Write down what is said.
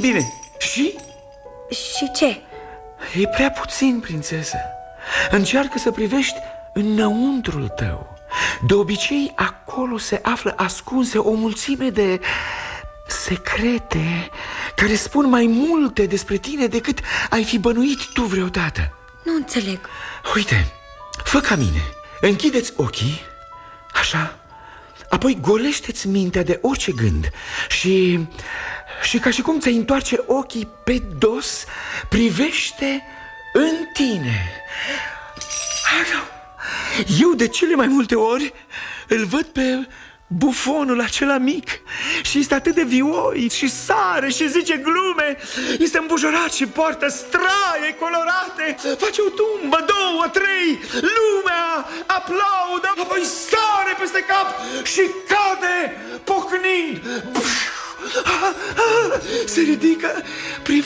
Bine, și? Și ce? E prea puțin, prințesă. Încearcă să privești înăuntrul tău. De obicei, acolo se află ascunse o mulțime de secrete care spun mai multe despre tine decât ai fi bănuit tu vreodată. Nu înțeleg. Uite, fă ca mine. Închideți ochii, așa, apoi golește-ți mintea de orice gând și ca și cum ți-ai întoarce ochii pe dos, privește în tine. Eu de cele mai multe ori îl văd pe bufonul acela mic și este atât de vioi și sare și zice glume. Este îmbujorat și poartă straie colorate. Face o tumbă, două, trei. Lumea aplaudă, apoi sare peste cap și cade pocnind. Se ridică,